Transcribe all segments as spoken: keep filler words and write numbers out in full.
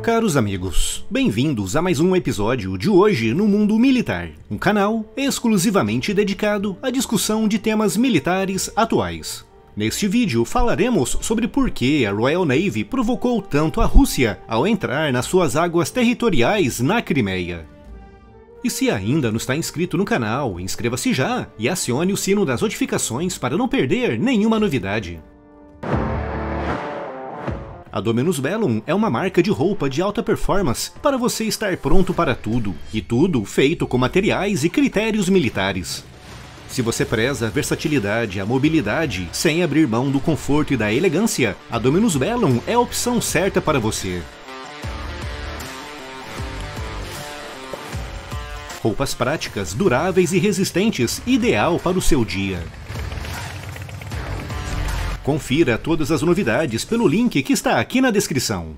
Caros amigos, bem-vindos a mais um episódio de Hoje no Mundo Militar, um canal exclusivamente dedicado à discussão de temas militares atuais. Neste vídeo falaremos sobre por que a Royal Navy provocou tanto a Rússia ao entrar nas suas águas territoriais na Crimeia. E se ainda não está inscrito no canal, inscreva-se já e acione o sino das notificações para não perder nenhuma novidade. A Dominus Bellum é uma marca de roupa de alta performance para você estar pronto para tudo, e tudo feito com materiais e critérios militares. Se você preza a versatilidade e a mobilidade sem abrir mão do conforto e da elegância, a Dominus Bellum é a opção certa para você. Roupas práticas, duráveis e resistentes, ideal para o seu dia. Confira todas as novidades pelo link que está aqui na descrição.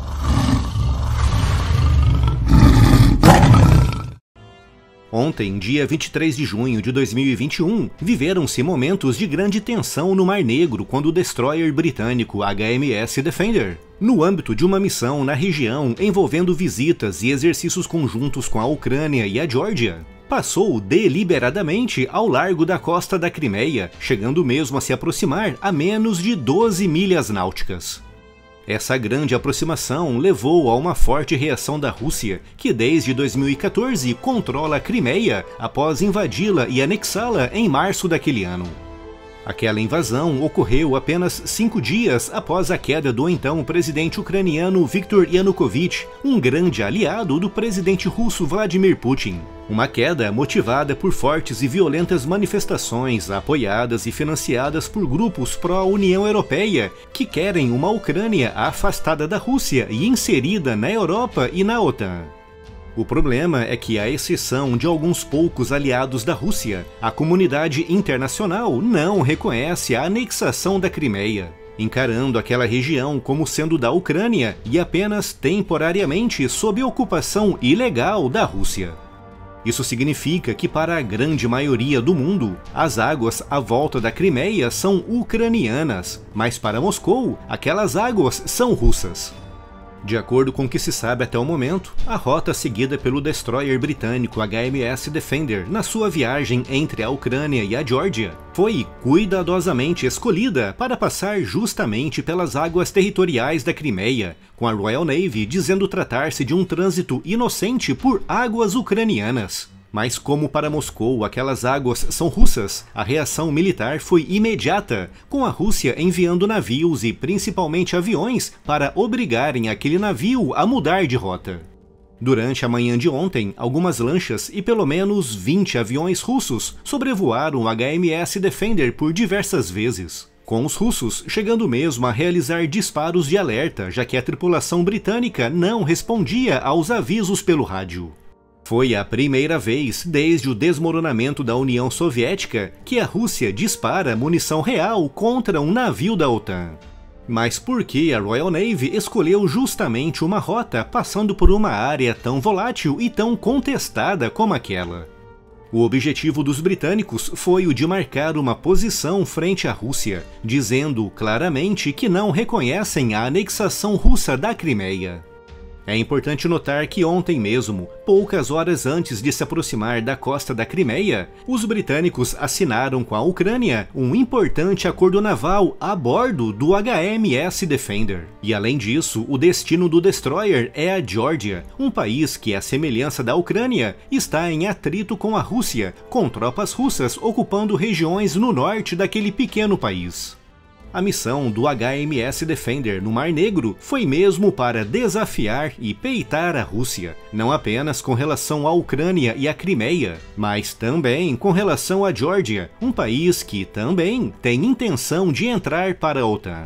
Ontem, dia vinte e três de junho de dois mil e vinte e um, viveram-se momentos de grande tensão no Mar Negro quando o destroyer britânico H M S Defender, no âmbito de uma missão na região envolvendo visitas e exercícios conjuntos com a Ucrânia e a Geórgia, passou deliberadamente ao largo da costa da Crimeia, chegando mesmo a se aproximar a menos de doze milhas náuticas. Essa grande aproximação levou a uma forte reação da Rússia, que desde dois mil e quatorze controla a Crimeia após invadi-la e anexá-la em março daquele ano. Aquela invasão ocorreu apenas cinco dias após a queda do então presidente ucraniano Viktor Yanukovych, um grande aliado do presidente russo Vladimir Putin. Uma queda motivada por fortes e violentas manifestações apoiadas e financiadas por grupos pró-União Europeia que querem uma Ucrânia afastada da Rússia e inserida na Europa e na OTAN. O problema é que, à exceção de alguns poucos aliados da Rússia, a comunidade internacional não reconhece a anexação da Crimeia, encarando aquela região como sendo da Ucrânia e apenas temporariamente sob ocupação ilegal da Rússia. Isso significa que, para a grande maioria do mundo, as águas à volta da Crimeia são ucranianas, mas para Moscou, aquelas águas são russas. De acordo com o que se sabe até o momento, a rota seguida pelo destroyer britânico H M S Defender na sua viagem entre a Ucrânia e a Geórgia foi cuidadosamente escolhida para passar justamente pelas águas territoriais da Crimeia, com a Royal Navy dizendo tratar-se de um trânsito inocente por águas ucranianas. Mas como para Moscou aquelas águas são russas, a reação militar foi imediata, com a Rússia enviando navios e principalmente aviões para obrigarem aquele navio a mudar de rota. Durante a manhã de ontem, algumas lanchas e pelo menos vinte aviões russos sobrevoaram o H M S Defender por diversas vezes, com os russos chegando mesmo a realizar disparos de alerta, já que a tripulação britânica não respondia aos avisos pelo rádio. Foi a primeira vez desde o desmoronamento da União Soviética que a Rússia dispara munição real contra um navio da OTAN. Mas por que a Royal Navy escolheu justamente uma rota passando por uma área tão volátil e tão contestada como aquela? O objetivo dos britânicos foi o de marcar uma posição frente à Rússia, dizendo claramente que não reconhecem a anexação russa da Crimeia. É importante notar que ontem mesmo, poucas horas antes de se aproximar da costa da Crimeia, os britânicos assinaram com a Ucrânia um importante acordo naval a bordo do H M S Defender. E além disso, o destino do destroyer é a Geórgia, um país que, à semelhança da Ucrânia, está em atrito com a Rússia, com tropas russas ocupando regiões no norte daquele pequeno país. A missão do H M S Defender no Mar Negro foi mesmo para desafiar e peitar a Rússia, não apenas com relação à Ucrânia e à Crimeia, mas também com relação à Geórgia, um país que também tem intenção de entrar para a OTAN.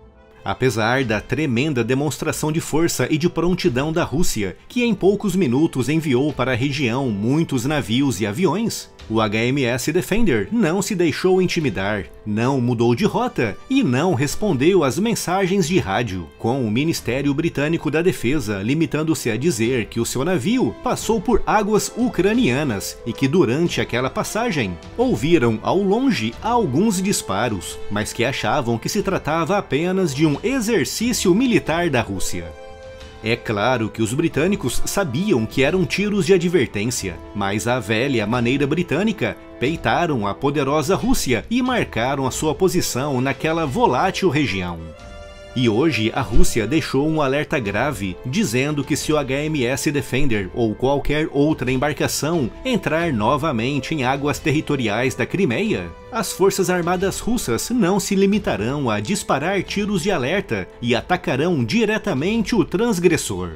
Apesar da tremenda demonstração de força e de prontidão da Rússia, que em poucos minutos enviou para a região muitos navios e aviões, o H M S Defender não se deixou intimidar, não mudou de rota e não respondeu às mensagens de rádio, com o Ministério Britânico da Defesa limitando-se a dizer que o seu navio passou por águas ucranianas e que durante aquela passagem ouviram ao longe alguns disparos, mas que achavam que se tratava apenas de um exercício militar da Rússia. É claro que os britânicos sabiam que eram tiros de advertência, mas à velha maneira britânica, peitaram a poderosa Rússia e marcaram a sua posição naquela volátil região. E hoje a Rússia deixou um alerta grave, dizendo que se o H M S Defender ou qualquer outra embarcação entrar novamente em águas territoriais da Crimeia, as forças armadas russas não se limitarão a disparar tiros de alerta e atacarão diretamente o transgressor.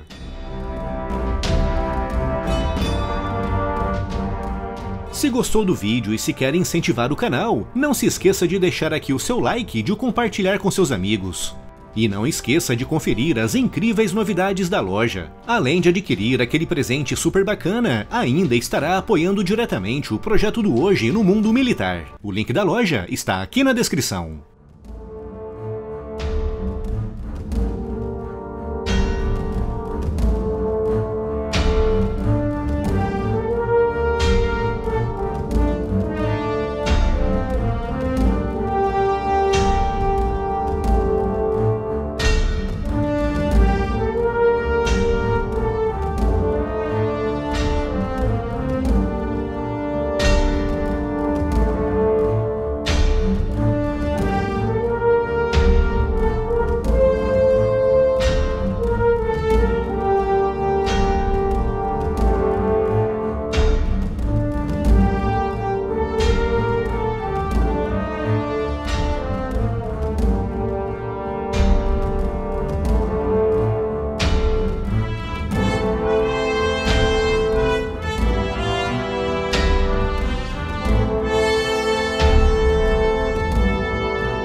Se gostou do vídeo e se quer incentivar o canal, não se esqueça de deixar aqui o seu like e de compartilhar com seus amigos. E não esqueça de conferir as incríveis novidades da loja. Além de adquirir aquele presente super bacana, ainda estará apoiando diretamente o projeto do Hoje no Mundo Militar. O link da loja está aqui na descrição.